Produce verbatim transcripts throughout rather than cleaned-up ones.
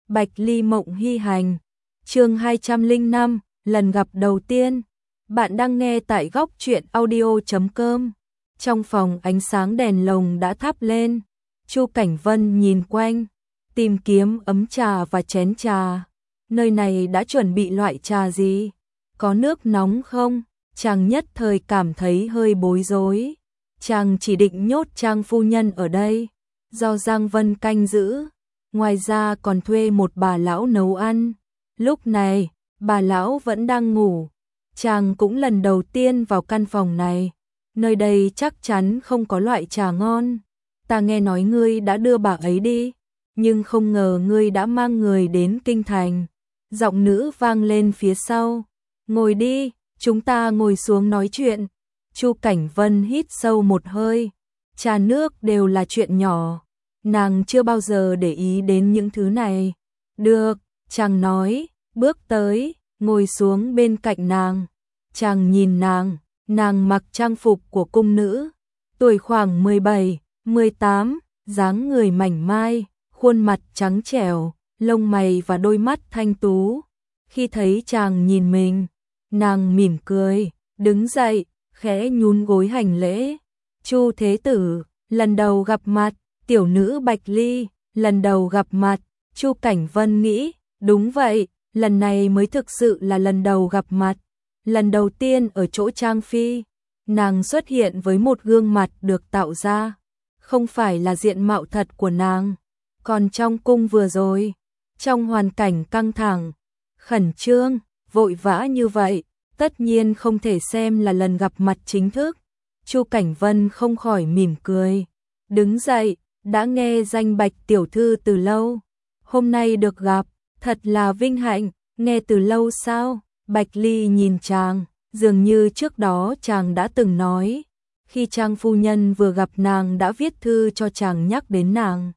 Bạch Ly Mộng Hy Hành, chương hai trăm lẻ năm, lần gặp đầu tiên. Bạn đang nghe tại góc truyện audio chấm com. Trong phòng ánh sáng đèn lồng đã thắp lên. Chu Cảnh Vân nhìn quanh, tìm kiếm ấm trà và chén trà. Nơi này đã chuẩn bị loại trà gì? Có nước nóng không? Chàng nhất thời cảm thấy hơi bối rối. Chàng chỉ định nhốt Trang phu nhân ở đây, do Giang Vân canh giữ. Ngoài ra còn thuê một bà lão nấu ăn. Lúc này, bà lão vẫn đang ngủ. Chàng cũng lần đầu tiên vào căn phòng này. Nơi đây chắc chắn không có loại trà ngon. Ta nghe nói ngươi đã đưa bà ấy đi, nhưng không ngờ ngươi đã mang người đến kinh thành. Giọng nữ vang lên phía sau. Ngồi đi, chúng ta ngồi xuống nói chuyện. Chu Cảnh Vân hít sâu một hơi. Trà nước đều là chuyện nhỏ. Nàng chưa bao giờ để ý đến những thứ này. Được, chàng nói, bước tới, ngồi xuống bên cạnh nàng. Chàng nhìn nàng, nàng mặc trang phục của cung nữ, tuổi khoảng mười bảy, mười tám, dáng người mảnh mai, khuôn mặt trắng trẻo, lông mày và đôi mắt thanh tú. Khi thấy chàng nhìn mình, nàng mỉm cười, đứng dậy, khẽ nhún gối hành lễ. Chu thế tử, lần đầu gặp mặt. Tiểu nữ Bạch Ly, lần đầu gặp mặt. Chu Cảnh Vân nghĩ, đúng vậy, lần này mới thực sự là lần đầu gặp mặt. Lần đầu tiên ở chỗ Trang Phi, nàng xuất hiện với một gương mặt được tạo ra, không phải là diện mạo thật của nàng. Còn trong cung vừa rồi, trong hoàn cảnh căng thẳng, khẩn trương, vội vã như vậy, tất nhiên không thể xem là lần gặp mặt chính thức. Chu Cảnh Vân không khỏi mỉm cười, đứng dậy. Đã nghe danh Bạch tiểu thư từ lâu, hôm nay được gặp, thật là vinh hạnh. Nghe từ lâu sao? Bạch Ly nhìn chàng, dường như trước đó chàng đã từng nói, khi Trang phu nhân vừa gặp nàng đã viết thư cho chàng nhắc đến nàng.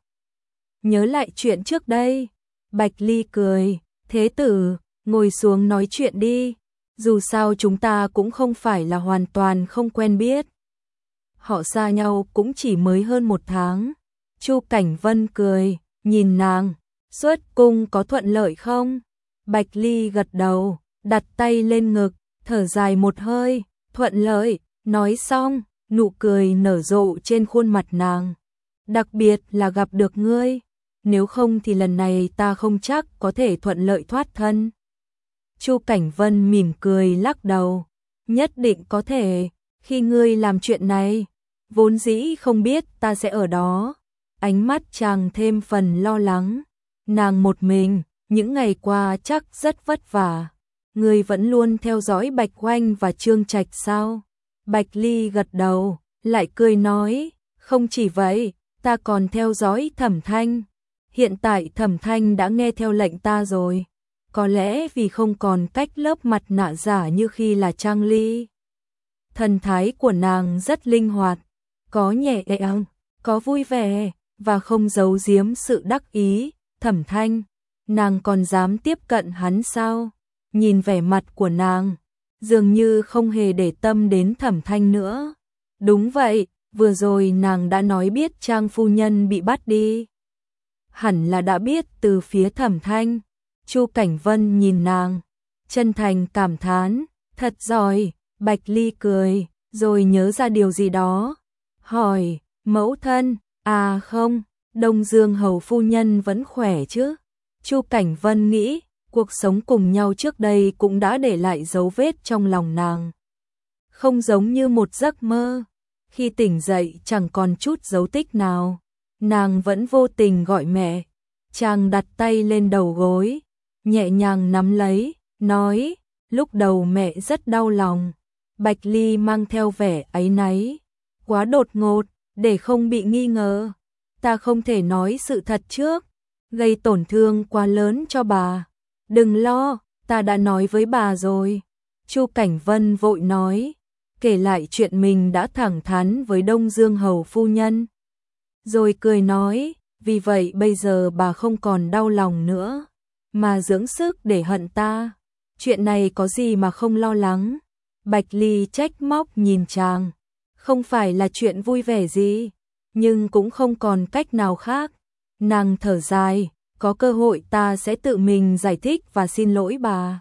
Nhớ lại chuyện trước đây. Bạch Ly cười, thế tử, ngồi xuống nói chuyện đi, dù sao chúng ta cũng không phải là hoàn toàn không quen biết. Họ xa nhau cũng chỉ mới hơn một tháng. Chu Cảnh Vân cười, nhìn nàng, xuất cung có thuận lợi không? Bạch Ly gật đầu, đặt tay lên ngực, thở dài một hơi, thuận lợi. Nói xong, nụ cười nở rộ trên khuôn mặt nàng. Đặc biệt là gặp được ngươi, nếu không thì lần này ta không chắc có thể thuận lợi thoát thân. Chu Cảnh Vân mỉm cười lắc đầu, nhất định có thể, khi ngươi làm chuyện này, vốn dĩ không biết ta sẽ ở đó. Ánh mắt chàng thêm phần lo lắng. Nàng một mình, những ngày qua chắc rất vất vả. Ngươi vẫn luôn theo dõi Bạch Oanh và Trương Trạch sao? Bạch Ly gật đầu, lại cười nói, không chỉ vậy, ta còn theo dõi Thẩm Thanh. Hiện tại Thẩm Thanh đã nghe theo lệnh ta rồi. Có lẽ vì không còn cách lớp mặt nạ giả như khi là Trang Ly. Thần thái của nàng rất linh hoạt, có nhẹ nhàng, có vui vẻ, và không giấu giếm sự đắc ý. Thẩm Thanh, nàng còn dám tiếp cận hắn sao? Nhìn vẻ mặt của nàng, dường như không hề để tâm đến Thẩm Thanh nữa. Đúng vậy, vừa rồi nàng đã nói biết Trang phu nhân bị bắt đi. Hẳn là đã biết từ phía Thẩm Thanh. Chu Cảnh Vân nhìn nàng, chân thành cảm thán, thật giỏi. Bạch Ly cười, rồi nhớ ra điều gì đó, hỏi, mẫu thân. À không, Đông Dương hầu phu nhân vẫn khỏe chứ? Chu Cảnh Vân nghĩ, cuộc sống cùng nhau trước đây cũng đã để lại dấu vết trong lòng nàng. Không giống như một giấc mơ, khi tỉnh dậy chẳng còn chút dấu tích nào. Nàng vẫn vô tình gọi mẹ. Chàng đặt tay lên đầu gối, nhẹ nhàng nắm lấy, nói, lúc đầu mẹ rất đau lòng. Bạch Ly mang theo vẻ áy náy, quá đột ngột. Để không bị nghi ngờ, ta không thể nói sự thật trước, gây tổn thương quá lớn cho bà. Đừng lo, ta đã nói với bà rồi. Chu Cảnh Vân vội nói, kể lại chuyện mình đã thẳng thắn với Đông Dương hầu phu nhân. Rồi cười nói, vì vậy bây giờ bà không còn đau lòng nữa, mà dưỡng sức để hận ta. Chuyện này có gì mà không lo lắng? Bạch Ly trách móc nhìn chàng. Không phải là chuyện vui vẻ gì, nhưng cũng không còn cách nào khác. Nàng thở dài, có cơ hội ta sẽ tự mình giải thích và xin lỗi bà.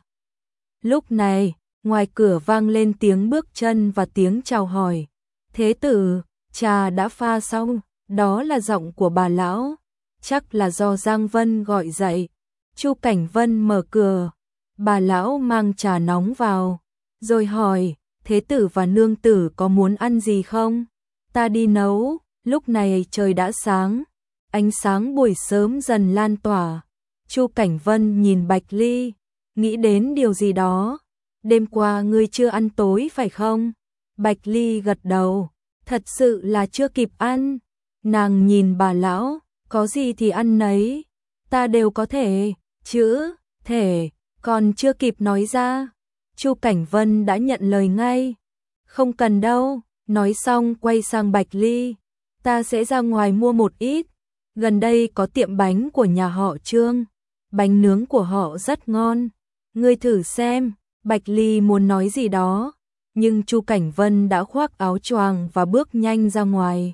Lúc này, ngoài cửa vang lên tiếng bước chân và tiếng chào hỏi. Thế tử, trà đã pha xong, đó là giọng của bà lão. Chắc là do Giang Vân gọi dậy. Chu Cảnh Vân mở cửa, bà lão mang trà nóng vào, rồi hỏi, thế tử và nương tử có muốn ăn gì không? Ta đi nấu. Lúc này trời đã sáng, ánh sáng buổi sớm dần lan tỏa. Chu Cảnh Vân nhìn Bạch Ly, nghĩ đến điều gì đó. Đêm qua ngươi chưa ăn tối phải không? Bạch Ly gật đầu, thật sự là chưa kịp ăn. Nàng nhìn bà lão, có gì thì ăn nấy, ta đều có thể, chữ, thể, còn chưa kịp nói ra. Chu Cảnh Vân đã nhận lời ngay, không cần đâu, nói xong quay sang Bạch Ly, ta sẽ ra ngoài mua một ít, gần đây có tiệm bánh của nhà họ Trương, bánh nướng của họ rất ngon, ngươi thử xem. Bạch Ly muốn nói gì đó, nhưng Chu Cảnh Vân đã khoác áo choàng và bước nhanh ra ngoài.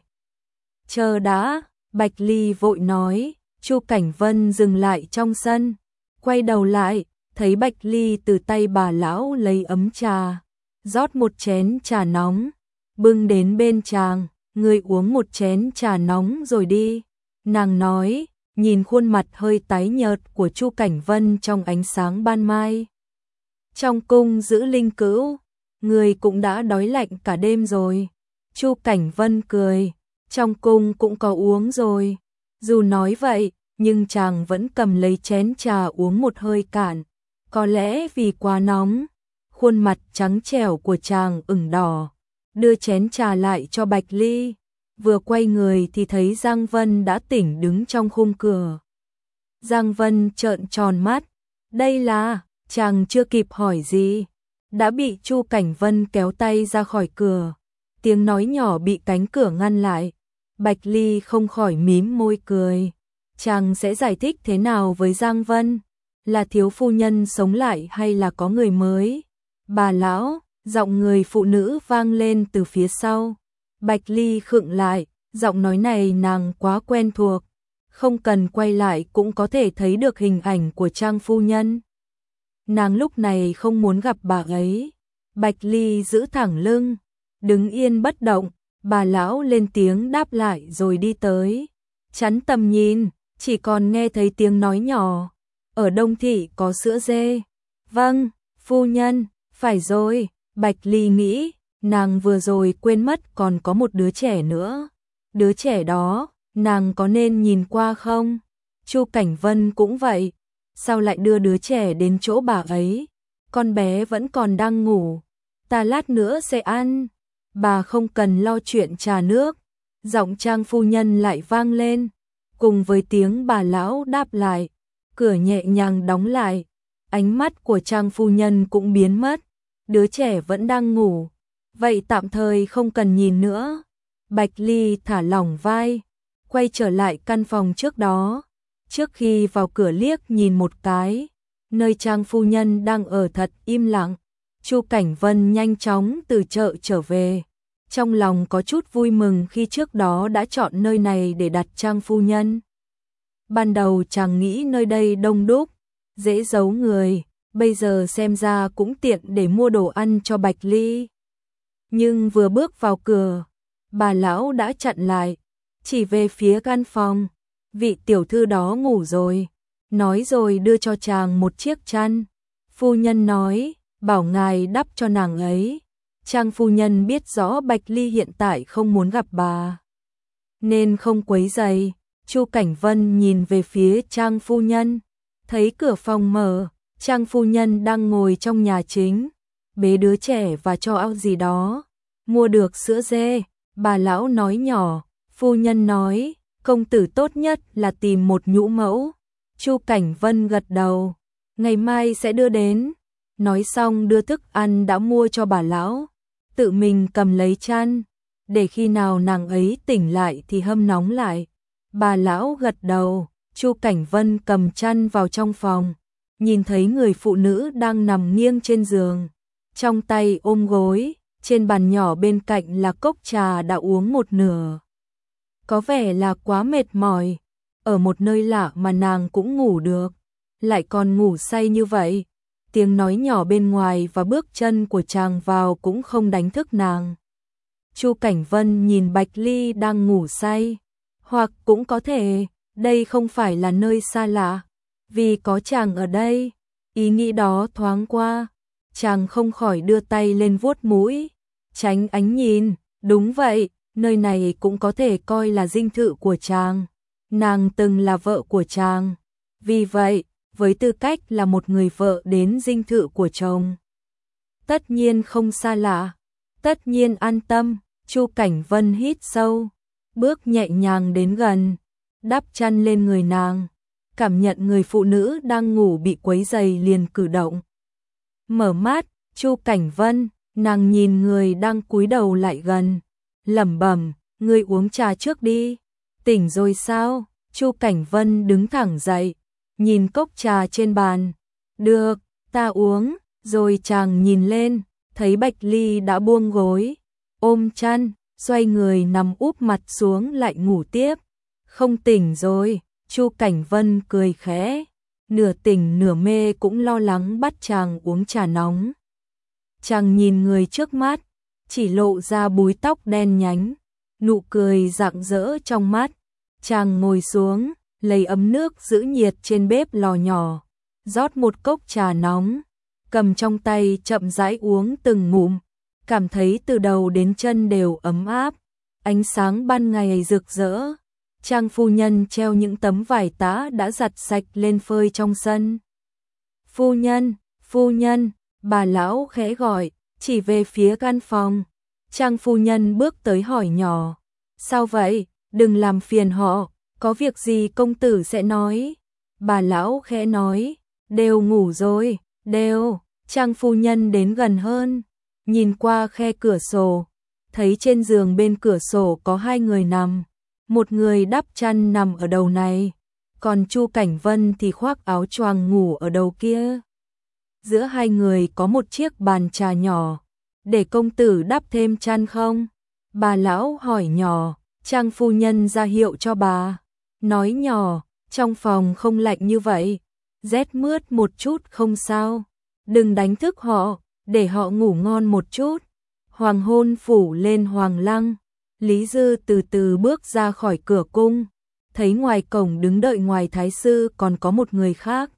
Chờ đã, Bạch Ly vội nói. Chu Cảnh Vân dừng lại trong sân, quay đầu lại, thấy Bạch Ly từ tay bà lão lấy ấm trà, rót một chén trà nóng, bưng đến bên chàng, ngươi uống một chén trà nóng rồi đi. Nàng nói, nhìn khuôn mặt hơi tái nhợt của Chu Cảnh Vân trong ánh sáng ban mai. Trong cung giữ linh cữu, người cũng đã đói lạnh cả đêm rồi. Chu Cảnh Vân cười, trong cung cũng có uống rồi. Dù nói vậy, nhưng chàng vẫn cầm lấy chén trà uống một hơi cạn. Có lẽ vì quá nóng, khuôn mặt trắng trẻo của chàng ửng đỏ. Đưa chén trà lại cho Bạch Ly. Vừa quay người thì thấy Giang Vân đã tỉnh đứng trong khung cửa. Giang Vân trợn tròn mắt. Đây là... Chàng chưa kịp hỏi gì, đã bị Chu Cảnh Vân kéo tay ra khỏi cửa. Tiếng nói nhỏ bị cánh cửa ngăn lại. Bạch Ly không khỏi mím môi cười. Chàng sẽ giải thích thế nào với Giang Vân? Là thiếu phu nhân sống lại hay là có người mới? Bà lão, giọng người phụ nữ vang lên từ phía sau. Bạch Ly khựng lại, giọng nói này nàng quá quen thuộc. Không cần quay lại cũng có thể thấy được hình ảnh của Trang phu nhân. Nàng lúc này không muốn gặp bà ấy. Bạch Ly giữ thẳng lưng, đứng yên bất động. Bà lão lên tiếng đáp lại rồi đi tới. Chắn tầm nhìn, chỉ còn nghe thấy tiếng nói nhỏ. Ở Đông Thị có sữa dê. Vâng, phu nhân, phải rồi. Bạch Ly nghĩ, nàng vừa rồi quên mất còn có một đứa trẻ nữa. Đứa trẻ đó, nàng có nên nhìn qua không? Chu Cảnh Vân cũng vậy. Sao lại đưa đứa trẻ đến chỗ bà ấy? Con bé vẫn còn đang ngủ. Ta lát nữa sẽ ăn. Bà không cần lo chuyện trà nước. Giọng Trang phu nhân lại vang lên. Cùng với tiếng bà lão đáp lại. Cửa nhẹ nhàng đóng lại. Ánh mắt của Trang phu nhân cũng biến mất. Đứa trẻ vẫn đang ngủ. Vậy tạm thời không cần nhìn nữa. Bạch Ly thả lỏng vai. Quay trở lại căn phòng trước đó. Trước khi vào cửa liếc nhìn một cái, nơi Trang phu nhân đang ở thật im lặng. Chu Cảnh Vân nhanh chóng từ chợ trở về. Trong lòng có chút vui mừng khi trước đó đã chọn nơi này để đặt Trang phu nhân. Ban đầu chàng nghĩ nơi đây đông đúc, dễ giấu người, bây giờ xem ra cũng tiện để mua đồ ăn cho Bạch Ly. Nhưng vừa bước vào cửa, bà lão đã chặn lại, chỉ về phía căn phòng. Vị tiểu thư đó ngủ rồi, nói rồi đưa cho chàng một chiếc chăn. Phu nhân nói, bảo ngài đắp cho nàng ấy. Trang phu nhân biết rõ Bạch Ly hiện tại không muốn gặp bà, nên không quấy rầy. Chu Cảnh Vân nhìn về phía Trang phu nhân, thấy cửa phòng mở, Trang phu nhân đang ngồi trong nhà chính, bế đứa trẻ và cho ăn gì đó. Mua được sữa dê, bà lão nói nhỏ. Phu nhân nói, công tử tốt nhất là tìm một nhũ mẫu. Chu Cảnh Vân gật đầu, ngày mai sẽ đưa đến. Nói xong đưa thức ăn đã mua cho bà lão, tự mình cầm lấy chăn, để khi nào nàng ấy tỉnh lại thì hâm nóng lại. Bà lão gật đầu, Chu Cảnh Vân cầm chăn vào trong phòng, nhìn thấy người phụ nữ đang nằm nghiêng trên giường, trong tay ôm gối, trên bàn nhỏ bên cạnh là cốc trà đã uống một nửa. Có vẻ là quá mệt mỏi. ở một nơi lạ mà nàng cũng ngủ được, lại còn ngủ say như vậy. Tiếng nói nhỏ bên ngoài và bước chân của chàng vào cũng không đánh thức nàng. Chu Cảnh Vân nhìn Bạch Ly đang ngủ say, hoặc cũng có thể đây không phải là nơi xa lạ, vì có chàng ở đây. Ý nghĩ đó thoáng qua, chàng không khỏi đưa tay lên vuốt mũi, tránh ánh nhìn. Đúng vậy, nơi này cũng có thể coi là dinh thự của chàng. Nàng từng là vợ của chàng, vì vậy, với tư cách là một người vợ đến dinh thự của chồng, tất nhiên không xa lạ, tất nhiên an tâm. Chu Cảnh Vân hít sâu, bước nhẹ nhàng đến gần, đắp chăn lên người nàng, cảm nhận người phụ nữ đang ngủ bị quấy rầy liền cử động. Mở mắt, Chu Cảnh Vân, nàng nhìn người đang cúi đầu lại gần, lẩm bẩm, ngươi uống trà trước đi. Tỉnh rồi sao? Chu Cảnh Vân đứng thẳng dậy, nhìn cốc trà trên bàn. Được, ta uống. Rồi chàng nhìn lên, thấy Bạch Ly đã buông gối, ôm chăn, xoay người nằm úp mặt xuống lại ngủ tiếp. Không tỉnh rồi, Chu Cảnh Vân cười khẽ, nửa tỉnh nửa mê cũng lo lắng bắt chàng uống trà nóng. Chàng nhìn người trước mắt, chỉ lộ ra búi tóc đen nhánh, nụ cười rạng rỡ trong mắt. Chàng ngồi xuống, lấy ấm nước giữ nhiệt trên bếp lò nhỏ, rót một cốc trà nóng, cầm trong tay chậm rãi uống từng ngụm, cảm thấy từ đầu đến chân đều ấm áp. Ánh sáng ban ngày rực rỡ, Trang phu nhân treo những tấm vải tã đã giặt sạch lên phơi trong sân. Phu nhân, phu nhân, bà lão khẽ gọi, chỉ về phía căn phòng. Trang phu nhân bước tới hỏi nhỏ, sao vậy, đừng làm phiền họ, có việc gì công tử sẽ nói. Bà lão khẽ nói, đều ngủ rồi, đều. Trang phu nhân đến gần hơn, nhìn qua khe cửa sổ, thấy trên giường bên cửa sổ có hai người nằm, một người đắp chăn nằm ở đầu này, còn Chu Cảnh Vân thì khoác áo choàng ngủ ở đầu kia. Giữa hai người có một chiếc bàn trà nhỏ, để công tử đắp thêm chăn không? Bà lão hỏi nhỏ, Trang phu nhân ra hiệu cho bà, nói nhỏ, trong phòng không lạnh như vậy, rét mướt một chút không sao, đừng đánh thức họ, để họ ngủ ngon một chút. Hoàng hôn phủ lên Hoàng Lăng, Lý Dư từ từ bước ra khỏi cửa cung, thấy ngoài cổng đứng đợi ngoài thái sư còn có một người khác.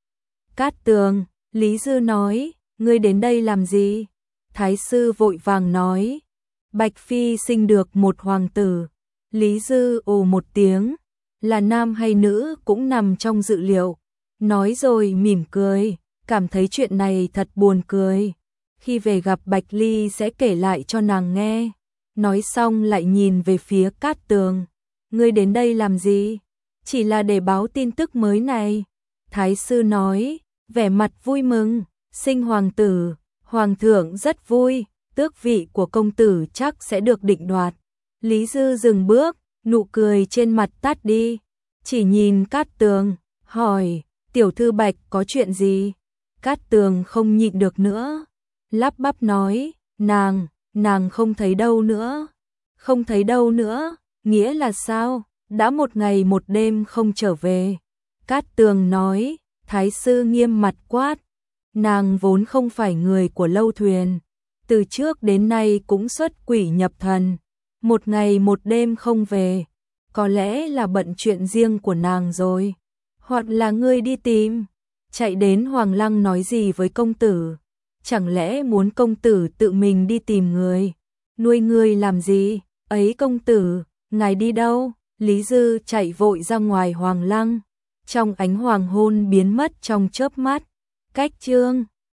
Cát Tường, Lý Dư nói, ngươi đến đây làm gì? Thái sư vội vàng nói, Bạch Phi sinh được một hoàng tử. Lý Dư ồ một tiếng, là nam hay nữ cũng nằm trong dự liệu, nói rồi mỉm cười, cảm thấy chuyện này thật buồn cười. Khi về gặp Bạch Ly sẽ kể lại cho nàng nghe. Nói xong lại nhìn về phía Cát Tường, ngươi đến đây làm gì? Chỉ là để báo tin tức mới này. Thái sư nói, vẻ mặt vui mừng, sinh hoàng tử, hoàng thượng rất vui, tước vị của công tử chắc sẽ được định đoạt. Lý Dư dừng bước, nụ cười trên mặt tắt đi, chỉ nhìn Cát Tường, hỏi, tiểu thư Bạch có chuyện gì? Cát Tường không nhịn được nữa, lắp bắp nói, nàng, nàng không thấy đâu nữa. Không thấy đâu nữa, nghĩa là sao? Đã một ngày một đêm không trở về. Cát Tường nói, thái sư nghiêm mặt quát, nàng vốn không phải người của Lâu Thuyền, từ trước đến nay cũng xuất quỷ nhập thần, một ngày một đêm không về, có lẽ là bận chuyện riêng của nàng rồi, hoặc là ngươi đi tìm, chạy đến Hoàng Lăng nói gì với công tử, chẳng lẽ muốn công tử tự mình đi tìm người, nuôi người làm gì? Ấy công tử, ngài đi đâu? Lý Dư chạy vội ra ngoài Hoàng Lăng, trong ánh hoàng hôn biến mất trong chớp mắt. Cách chương